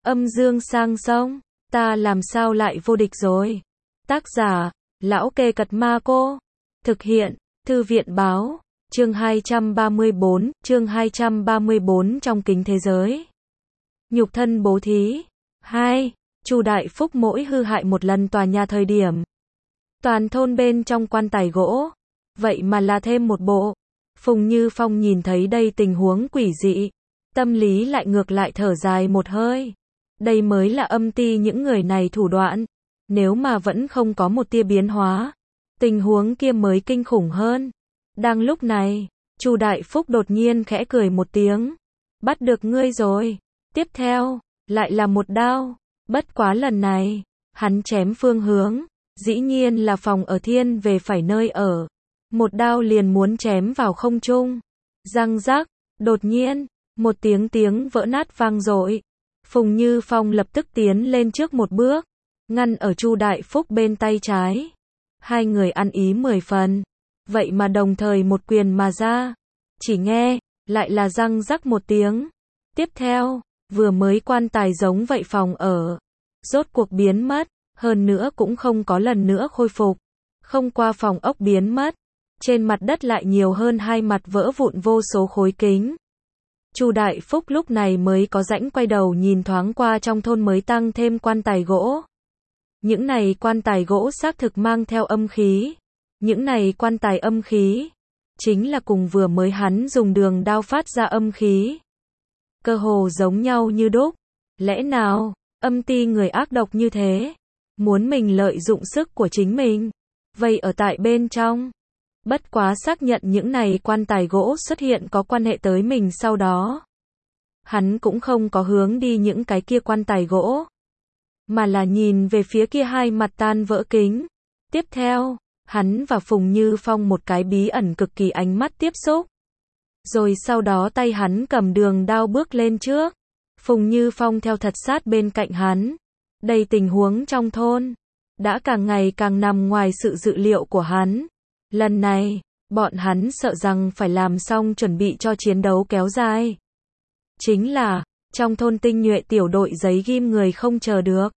Âm dương sang sông, ta làm sao lại vô địch rồi. Tác giả, Lão Kê Cật Ma Cô. Thực hiện, Thư viện báo. Chương 234 trong kính thế giới. Nhục thân bố thí. 2. Chu Đại Phúc mỗi hư hại một lần tòa nhà thời điểm. Toàn thôn bên trong quan tài gỗ. Vậy mà là thêm một bộ. Phùng Như Phong nhìn thấy đây tình huống quỷ dị. Tâm lý lại ngược lại thở dài một hơi. Đây mới là âm ti những người này thủ đoạn. Nếu mà vẫn không có một tia biến hóa, tình huống kia mới kinh khủng hơn. Đang lúc này, Chu Đại Phúc đột nhiên khẽ cười một tiếng. Bắt được ngươi rồi. Tiếp theo, lại là một đao. Bất quá lần này, hắn chém phương hướng, dĩ nhiên là phòng ở thiên về phải nơi ở. Một đao liền muốn chém vào không trung. Răng rắc, đột nhiên, một tiếng vỡ nát vang dội. Phùng Như Phong lập tức tiến lên trước một bước, ngăn ở Chu Đại Phúc bên tay trái. Hai người ăn ý 10 phần, vậy mà đồng thời một quyền mà ra. Chỉ nghe, lại là răng rắc một tiếng. Tiếp theo, vừa mới quan tài giống vậy phòng ở, rốt cuộc biến mất, hơn nữa cũng không có lần nữa khôi phục. Không qua phòng ốc biến mất, trên mặt đất lại nhiều hơn hai mặt vỡ vụn vô số khối kính. Chu Đại Phúc lúc này mới có rãnh quay đầu nhìn thoáng qua trong thôn mới tăng thêm quan tài gỗ. Những này quan tài gỗ xác thực mang theo âm khí. Những này quan tài âm khí, chính là cùng vừa mới hắn dùng đường đao phát ra âm khí. Cơ hồ giống nhau như đúc. Lẽ nào, âm ti người ác độc như thế, muốn mình lợi dụng sức của chính mình, vây ở tại bên trong. Bất quá xác nhận những này quan tài gỗ xuất hiện có quan hệ tới mình sau đó. Hắn cũng không có hướng đi những cái kia quan tài gỗ, mà là nhìn về phía kia hai mặt tan vỡ kính. Tiếp theo, hắn và Phùng Như Phong một cái bí ẩn cực kỳ ánh mắt tiếp xúc. Rồi sau đó tay hắn cầm đường đao bước lên trước. Phùng Như Phong theo thật sát bên cạnh hắn. Đây tình huống trong thôn, đã càng ngày càng nằm ngoài sự dự liệu của hắn. Lần này, bọn hắn sợ rằng phải làm xong chuẩn bị cho chiến đấu kéo dài. Chính là, trong thôn tinh nhuệ tiểu đội giấy ghim người không chờ được.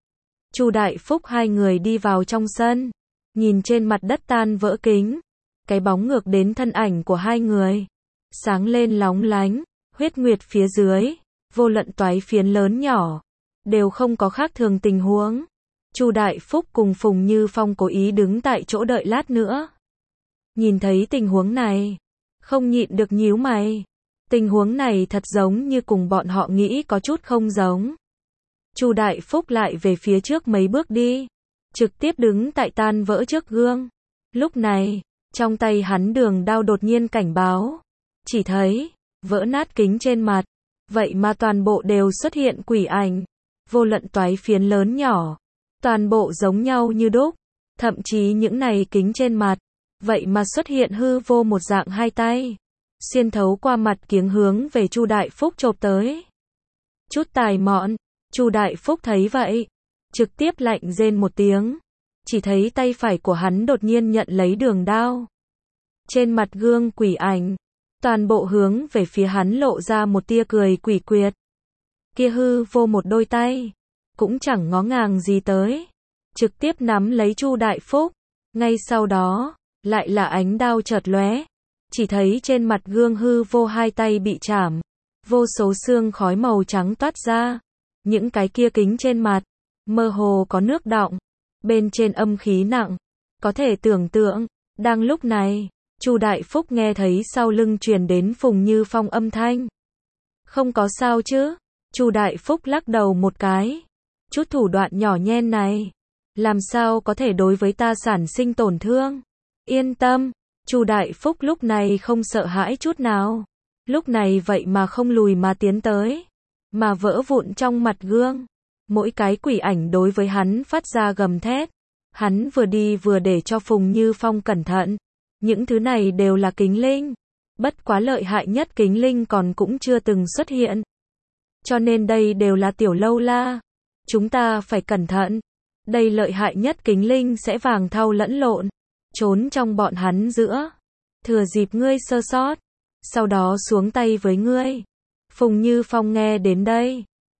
Chu Đại Phúc hai người đi vào trong sân, nhìn trên mặt đất tan vỡ kính, cái bóng ngược đến thân ảnh của hai người, sáng lên lóng lánh, huyết nguyệt phía dưới, vô luận toái phiến lớn nhỏ, đều không có khác thường tình huống. Chu Đại Phúc cùng Phùng Như Phong cố ý đứng tại chỗ đợi lát nữa. Nhìn thấy tình huống này, không nhịn được nhíu mày. Tình huống này thật giống như cùng bọn họ nghĩ có chút không giống. Chu Đại Phúc lại về phía trước mấy bước đi, trực tiếp đứng tại tan vỡ trước gương. Lúc này, trong tay hắn đường đao đột nhiên cảnh báo. Chỉ thấy, vỡ nát kính trên mặt, vậy mà toàn bộ đều xuất hiện quỷ ảnh. Vô luận toái phiến lớn nhỏ, toàn bộ giống nhau như đúc. Thậm chí những này kính trên mặt, vậy mà xuất hiện hư vô một dạng hai tay, xuyên thấu qua mặt kiếng hướng về Chu Đại Phúc chộp tới. Chút tài mọn, Chu Đại Phúc thấy vậy, trực tiếp lạnh rên một tiếng, chỉ thấy tay phải của hắn đột nhiên nhận lấy đường đao. Trên mặt gương quỷ ảnh, toàn bộ hướng về phía hắn lộ ra một tia cười quỷ quyệt. Kia hư vô một đôi tay, cũng chẳng ngó ngàng gì tới, trực tiếp nắm lấy Chu Đại Phúc. Ngay sau đó, lại là ánh đao chợt lóe, chỉ thấy trên mặt gương hư vô hai tay bị chảm, vô số xương khói màu trắng toát ra. Những cái kia kính trên mặt, mơ hồ có nước đọng, bên trên âm khí nặng, có thể tưởng tượng. Đang lúc này, Chu Đại Phúc nghe thấy sau lưng truyền đến Phùng Như Phong âm thanh. Không có sao chứ? Chu Đại Phúc lắc đầu một cái. Chút thủ đoạn nhỏ nhen này, làm sao có thể đối với ta sản sinh tổn thương? Yên tâm, Chu Đại Phúc lúc này không sợ hãi chút nào. Lúc này vậy mà không lùi mà tiến tới, mà vỡ vụn trong mặt gương. Mỗi cái quỷ ảnh đối với hắn phát ra gầm thét. Hắn vừa đi vừa để cho Phùng Như Phong cẩn thận. Những thứ này đều là kính linh. Bất quá lợi hại nhất kính linh còn cũng chưa từng xuất hiện. Cho nên đây đều là tiểu lâu la. Chúng ta phải cẩn thận. Đây lợi hại nhất kính linh sẽ vàng thau lẫn lộn, trốn trong bọn hắn giữa. Thừa dịp ngươi sơ sót, sau đó xuống tay với ngươi. Phùng Như Phong nghe đến đây,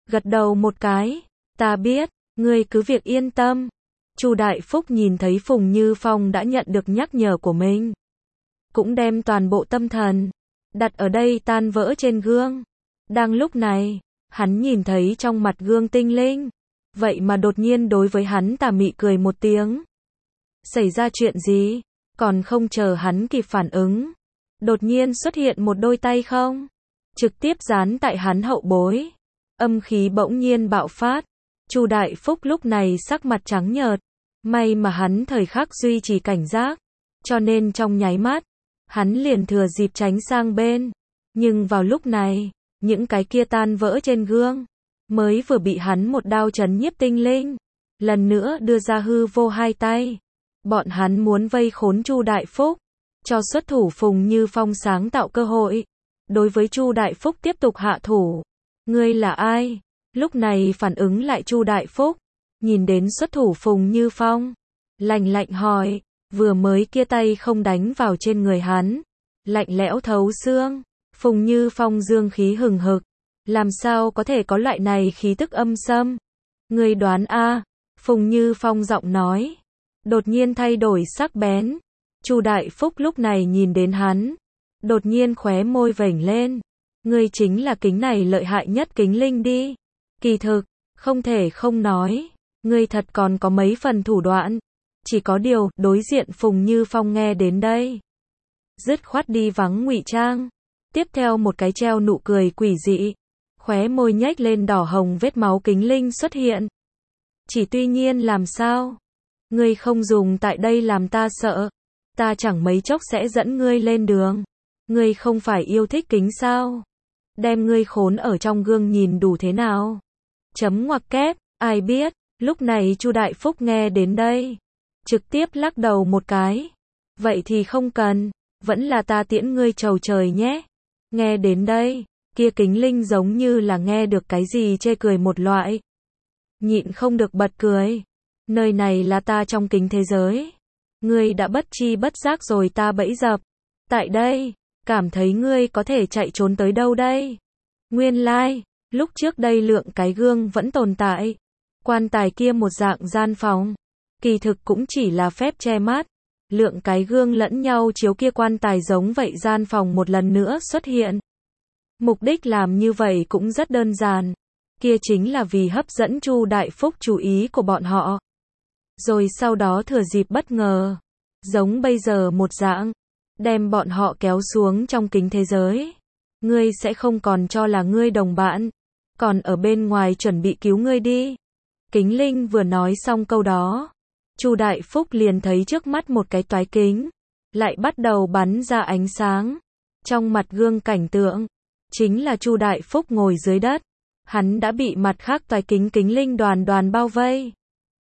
gật đầu một cái, ta biết, ngươi cứ việc yên tâm. Chu Đại Phúc nhìn thấy Phùng Như Phong đã nhận được nhắc nhở của mình, cũng đem toàn bộ tâm thần đặt ở đây tan vỡ trên gương. Đang lúc này, hắn nhìn thấy trong mặt gương tinh linh, vậy mà đột nhiên đối với hắn tà mị cười một tiếng. Xảy ra chuyện gì? Còn không chờ hắn kịp phản ứng, đột nhiên xuất hiện một đôi tay không, trực tiếp dán tại hắn hậu bối. Âm khí bỗng nhiên bạo phát. Chu Đại Phúc lúc này sắc mặt trắng nhợt, may mà hắn thời khắc duy trì cảnh giác, cho nên trong nháy mắt, hắn liền thừa dịp tránh sang bên. Nhưng vào lúc này, những cái kia tan vỡ trên gương, mới vừa bị hắn một đao chấn nhiếp tinh linh, lần nữa đưa ra hư vô hai tay. Bọn hắn muốn vây khốn Chu Đại Phúc, cho xuất thủ Phùng Như Phong sáng tạo cơ hội. Đối với Chu Đại Phúc tiếp tục hạ thủ. Ngươi là ai? Lúc này phản ứng lại Chu Đại Phúc, nhìn đến xuất thủ Phùng Như Phong, lạnh lạnh hỏi, vừa mới kia tay không đánh vào trên người hắn, lạnh lẽo thấu xương. Phùng Như Phong dương khí hừng hực, làm sao có thể có loại này khí tức âm xâm? Ngươi đoán a? Phùng Như Phong giọng nói, đột nhiên thay đổi sắc bén. Chu Đại Phúc lúc này nhìn đến hắn, đột nhiên khóe môi vểnh lên. Ngươi chính là kính này lợi hại nhất kính linh đi. Kỳ thực, không thể không nói, ngươi thật còn có mấy phần thủ đoạn. Chỉ có điều, đối diện Phùng Như Phong nghe đến đây, dứt khoát đi vắng ngụy trang. Tiếp theo một cái treo nụ cười quỷ dị, khóe môi nhếch lên đỏ hồng vết máu kính linh xuất hiện. Chỉ tuy nhiên làm sao? Ngươi không dùng tại đây làm ta sợ. Ta chẳng mấy chốc sẽ dẫn ngươi lên đường. Ngươi không phải yêu thích kính sao? Đem ngươi khốn ở trong gương nhìn đủ thế nào? Chấm ngoặc kép, ai biết. Lúc này Chu Đại Phúc nghe đến đây, trực tiếp lắc đầu một cái. Vậy thì không cần, vẫn là ta tiễn ngươi trầu trời nhé. Nghe đến đây, kia kính linh giống như là nghe được cái gì chê cười một loại. Nhịn không được bật cười. Nơi này là ta trong kính thế giới. Ngươi đã bất chi bất giác rồi ta bẫy dập. Tại đây, cảm thấy ngươi có thể chạy trốn tới đâu đây? Nguyên lai, lúc trước đây lượng cái gương vẫn tồn tại. Quan tài kia một dạng gian phòng. Kỳ thực cũng chỉ là phép che mắt. Lượng cái gương lẫn nhau chiếu kia quan tài giống vậy gian phòng một lần nữa xuất hiện. Mục đích làm như vậy cũng rất đơn giản. Kia chính là vì hấp dẫn Chu Đại Phúc chú ý của bọn họ. Rồi sau đó thừa dịp bất ngờ, giống bây giờ một dạng, đem bọn họ kéo xuống trong kính thế giới. Ngươi sẽ không còn cho là ngươi đồng bạn, còn ở bên ngoài chuẩn bị cứu ngươi đi. Kính linh vừa nói xong câu đó, Chu Đại Phúc liền thấy trước mắt một cái toái kính, lại bắt đầu bắn ra ánh sáng. Trong mặt gương cảnh tượng, chính là Chu Đại Phúc ngồi dưới đất. Hắn đã bị mặt khác toái kính kính linh đoàn đoàn bao vây.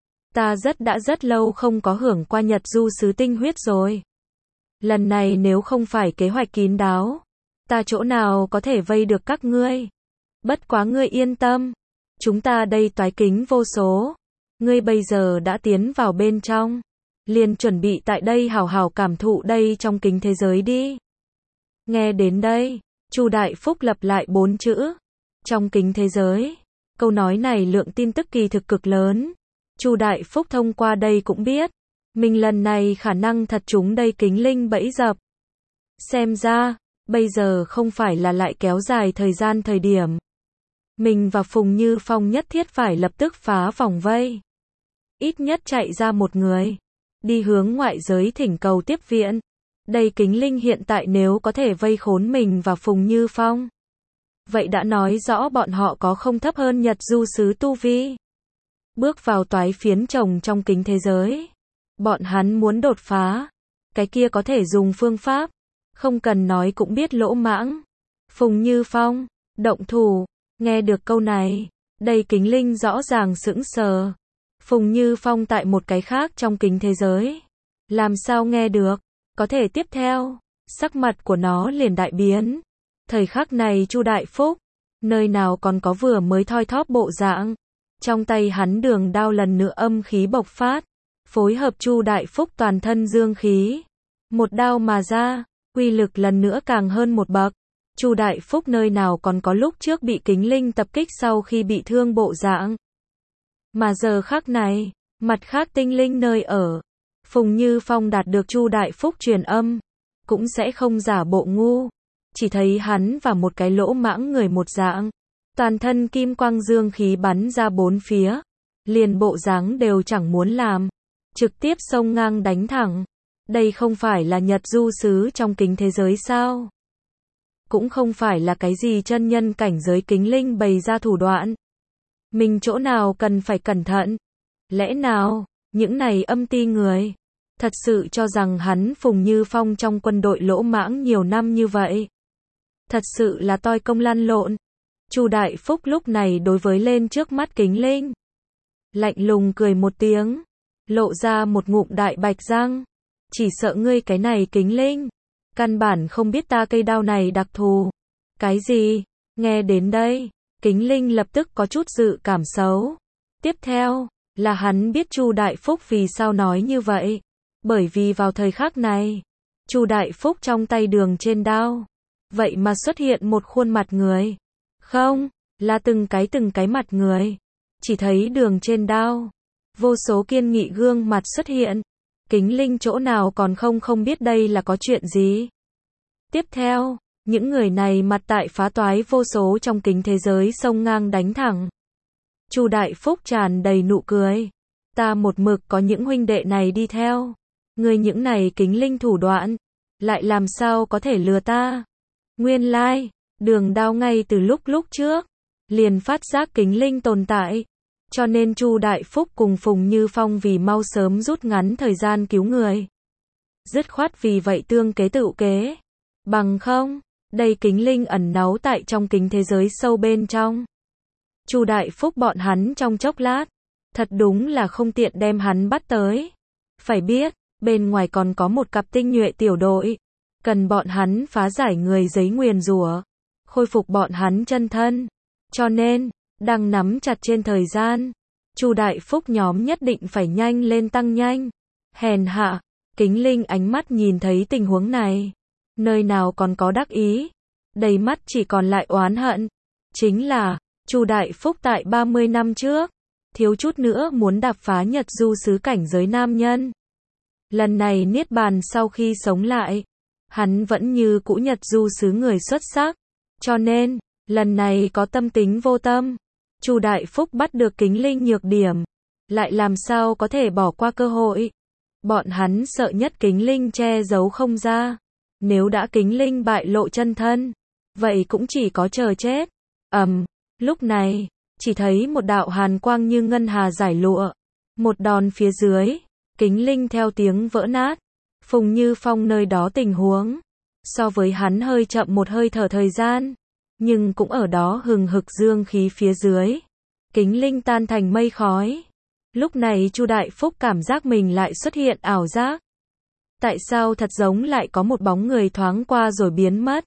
Ta đã rất lâu không có hưởng qua Nhật Du Sứ Tinh Huyết rồi. Lần này nếu không phải kế hoạch kín đáo, ta chỗ nào có thể vây được các ngươi. Bất quá ngươi yên tâm, chúng ta đây toái kính vô số. Ngươi bây giờ đã tiến vào bên trong, liền chuẩn bị tại đây hào hào cảm thụ đây trong kính thế giới đi. Nghe đến đây, Chu Đại Phúc lặp lại 4 chữ. Trong kính thế giới, câu nói này lượng tin tức kỳ thực cực lớn. Chu Đại Phúc thông qua đây cũng biết, mình lần này khả năng thật trúng đây kính linh bẫy dập. Xem ra, bây giờ không phải là lại kéo dài thời gian thời điểm. Mình và Phùng Như Phong nhất thiết phải lập tức phá vòng vây. Ít nhất chạy ra một người, đi hướng ngoại giới thỉnh cầu tiếp viện. Đây kính linh hiện tại nếu có thể vây khốn mình và Phùng Như Phong, vậy đã nói rõ bọn họ có không thấp hơn Nhật Du Sứ tu vi. Bước vào toái phiến chồng trong kính thế giới. Bọn hắn muốn đột phá. Cái kia có thể dùng phương pháp. Không cần nói cũng biết lỗ mãng. Phùng Như Phong, động thủ. Nghe được câu này, đây kính linh rõ ràng sững sờ. Phùng Như Phong tại một cái khác trong kính thế giới. Làm sao nghe được? Có thể tiếp theo, sắc mặt của nó liền đại biến. Thời khắc này Chu Đại Phúc, nơi nào còn có vừa mới thoi thóp bộ dạng. Trong tay hắn đường đao lần nữa âm khí bộc phát, phối hợp Chu Đại Phúc toàn thân dương khí. Một đao mà ra, uy lực lần nữa càng hơn một bậc. Chu Đại Phúc nơi nào còn có lúc trước bị Kính Linh tập kích sau khi bị thương bộ dạng. Mà giờ khắc này, mặt khác tinh linh nơi ở, Phùng Như Phong đạt được Chu Đại Phúc truyền âm, cũng sẽ không giả bộ ngu, chỉ thấy hắn và một cái lỗ mãng người một dạng, toàn thân kim quang dương khí bắn ra bốn phía, liền bộ dáng đều chẳng muốn làm, trực tiếp xông ngang đánh thẳng. Đây không phải là Nhật Du Sứ trong kính thế giới sao? Cũng không phải là cái gì chân nhân cảnh giới Kính Linh bày ra thủ đoạn. Mình chỗ nào cần phải cẩn thận? Lẽ nào, những này âm ti người, thật sự cho rằng hắn Phùng Như Phong trong quân đội lỗ mãng nhiều năm như vậy? Thật sự là toi công lăn lộn. Chu Đại Phúc lúc này đối với lên trước mắt Kính Linh, lạnh lùng cười một tiếng, lộ ra một ngụm đại bạch răng. Chỉ sợ ngươi cái này Kính Linh, căn bản không biết ta cây đao này đặc thù. Cái gì? Nghe đến đây, Kính Linh lập tức có chút dự cảm xấu. Tiếp theo, là hắn biết Chu Đại Phúc vì sao nói như vậy. Bởi vì vào thời khắc này, Chu Đại Phúc trong tay đường trên đao, vậy mà xuất hiện một khuôn mặt người. Không, là từng cái mặt người. Chỉ thấy đường trên đao, vô số kiên nghị gương mặt xuất hiện. Kính Linh chỗ nào còn không biết đây là có chuyện gì. Tiếp theo, những người này mặt tại phá toái vô số trong kính thế giới xông ngang đánh thẳng. Chu Đại Phúc tràn đầy nụ cười. Ta một mực có những huynh đệ này đi theo. Người những này Kính Linh thủ đoạn, lại làm sao có thể lừa ta. Nguyên lai, đường đao ngay từ lúc trước, liền phát giác Kính Linh tồn tại. Cho nên Chu Đại Phúc cùng Phùng Như Phong vì mau sớm rút ngắn thời gian cứu người, dứt khoát vì vậy tương kế tự kế. Bằng không, đây Kính Linh ẩn náu tại trong kính thế giới sâu bên trong. Chu Đại Phúc bọn hắn trong chốc lát, thật đúng là không tiện đem hắn bắt tới. Phải biết, bên ngoài còn có một cặp tinh nhuệ tiểu đội, cần bọn hắn phá giải người giấy nguyền rủa, khôi phục bọn hắn chân thân. Cho nên, đang nắm chặt trên thời gian, Chu Đại Phúc nhóm nhất định phải nhanh lên tăng nhanh. Hèn hạ, Kính Linh ánh mắt nhìn thấy tình huống này, nơi nào còn có đắc ý, đầy mắt chỉ còn lại oán hận. Chính là, Chu Đại Phúc tại 30 năm trước, thiếu chút nữa muốn đạp phá Nhật Du Sứ cảnh giới nam nhân. Lần này niết bàn sau khi sống lại, hắn vẫn như cũ Nhật Du Sứ người xuất sắc, cho nên, lần này có tâm tính vô tâm. Chu Đại Phúc bắt được Kính Linh nhược điểm, lại làm sao có thể bỏ qua cơ hội. Bọn hắn sợ nhất Kính Linh che giấu không ra. Nếu đã Kính Linh bại lộ chân thân, vậy cũng chỉ có chờ chết. Lúc này, chỉ thấy một đạo hàn quang như ngân hà giải lụa. Một đòn phía dưới, Kính Linh theo tiếng vỡ nát. Phùng Như Phong nơi đó tình huống, so với hắn hơi chậm một hơi thở thời gian, nhưng cũng ở đó hừng hực dương khí phía dưới. Kính Linh tan thành mây khói. Lúc này Chu Đại Phúc cảm giác mình lại xuất hiện ảo giác. Tại sao thật giống lại có một bóng người thoáng qua rồi biến mất?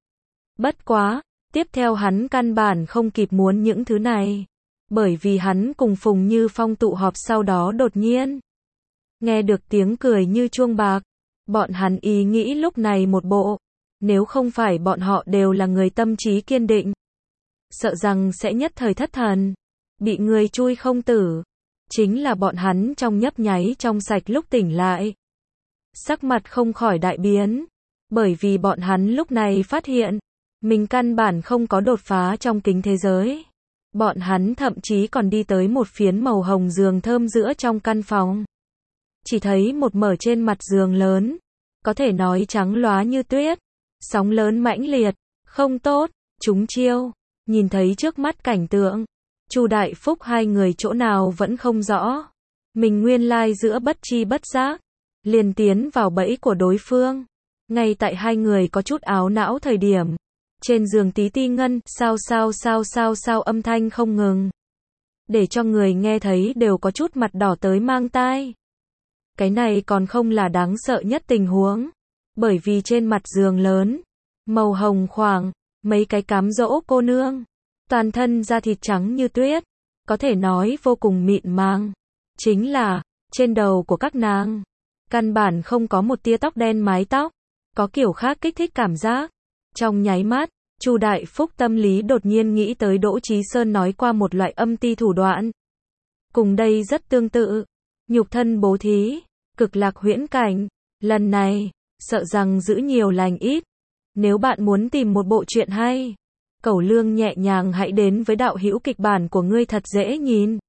Bất quá, tiếp theo hắn căn bản không kịp muốn những thứ này. Bởi vì hắn cùng Phùng Như Phong tụ họp sau đó đột nhiên nghe được tiếng cười như chuông bạc. Bọn hắn ý nghĩ lúc này một bộ, nếu không phải bọn họ đều là người tâm trí kiên định, sợ rằng sẽ nhất thời thất thần, bị người chui không tử. Chính là bọn hắn trong nhấp nháy trong sạch lúc tỉnh lại, sắc mặt không khỏi đại biến, bởi vì bọn hắn lúc này phát hiện, mình căn bản không có đột phá trong kính thế giới. Bọn hắn thậm chí còn đi tới một phiến màu hồng giường thơm giữa trong căn phòng. Chỉ thấy một mở trên mặt giường lớn, có thể nói trắng lóa như tuyết, sóng lớn mãnh liệt, không tốt, chúng chiêu. Nhìn thấy trước mắt cảnh tượng, Chu Đại Phúc hai người chỗ nào vẫn không rõ. Mình nguyên lai giữa bất chi bất giác, liền tiến vào bẫy của đối phương. Ngay tại hai người có chút áo não thời điểm, trên giường tí ti ngân, sao âm thanh không ngừng. Để cho người nghe thấy đều có chút mặt đỏ tới mang tai. Cái này còn không là đáng sợ nhất tình huống. Bởi vì trên mặt giường lớn, màu hồng khoảng, mấy cái cám dỗ cô nương. Toàn thân da thịt trắng như tuyết, có thể nói vô cùng mịn màng. Chính là, trên đầu của các nàng, căn bản không có một tia tóc đen mái tóc, có kiểu khác kích thích cảm giác. Trong nháy mắt, Chu Đại Phúc tâm lý đột nhiên nghĩ tới Đỗ Chí Sơn nói qua một loại âm ti thủ đoạn. Cùng đây rất tương tự. Nhục thân bố thí, cực lạc huyễn cảnh. Lần này, sợ rằng giữ nhiều lành ít. Nếu bạn muốn tìm một bộ truyện hay, Cẩu Lương nhẹ nhàng hãy đến với đạo hữu kịch bản của ngươi thật dễ nhìn.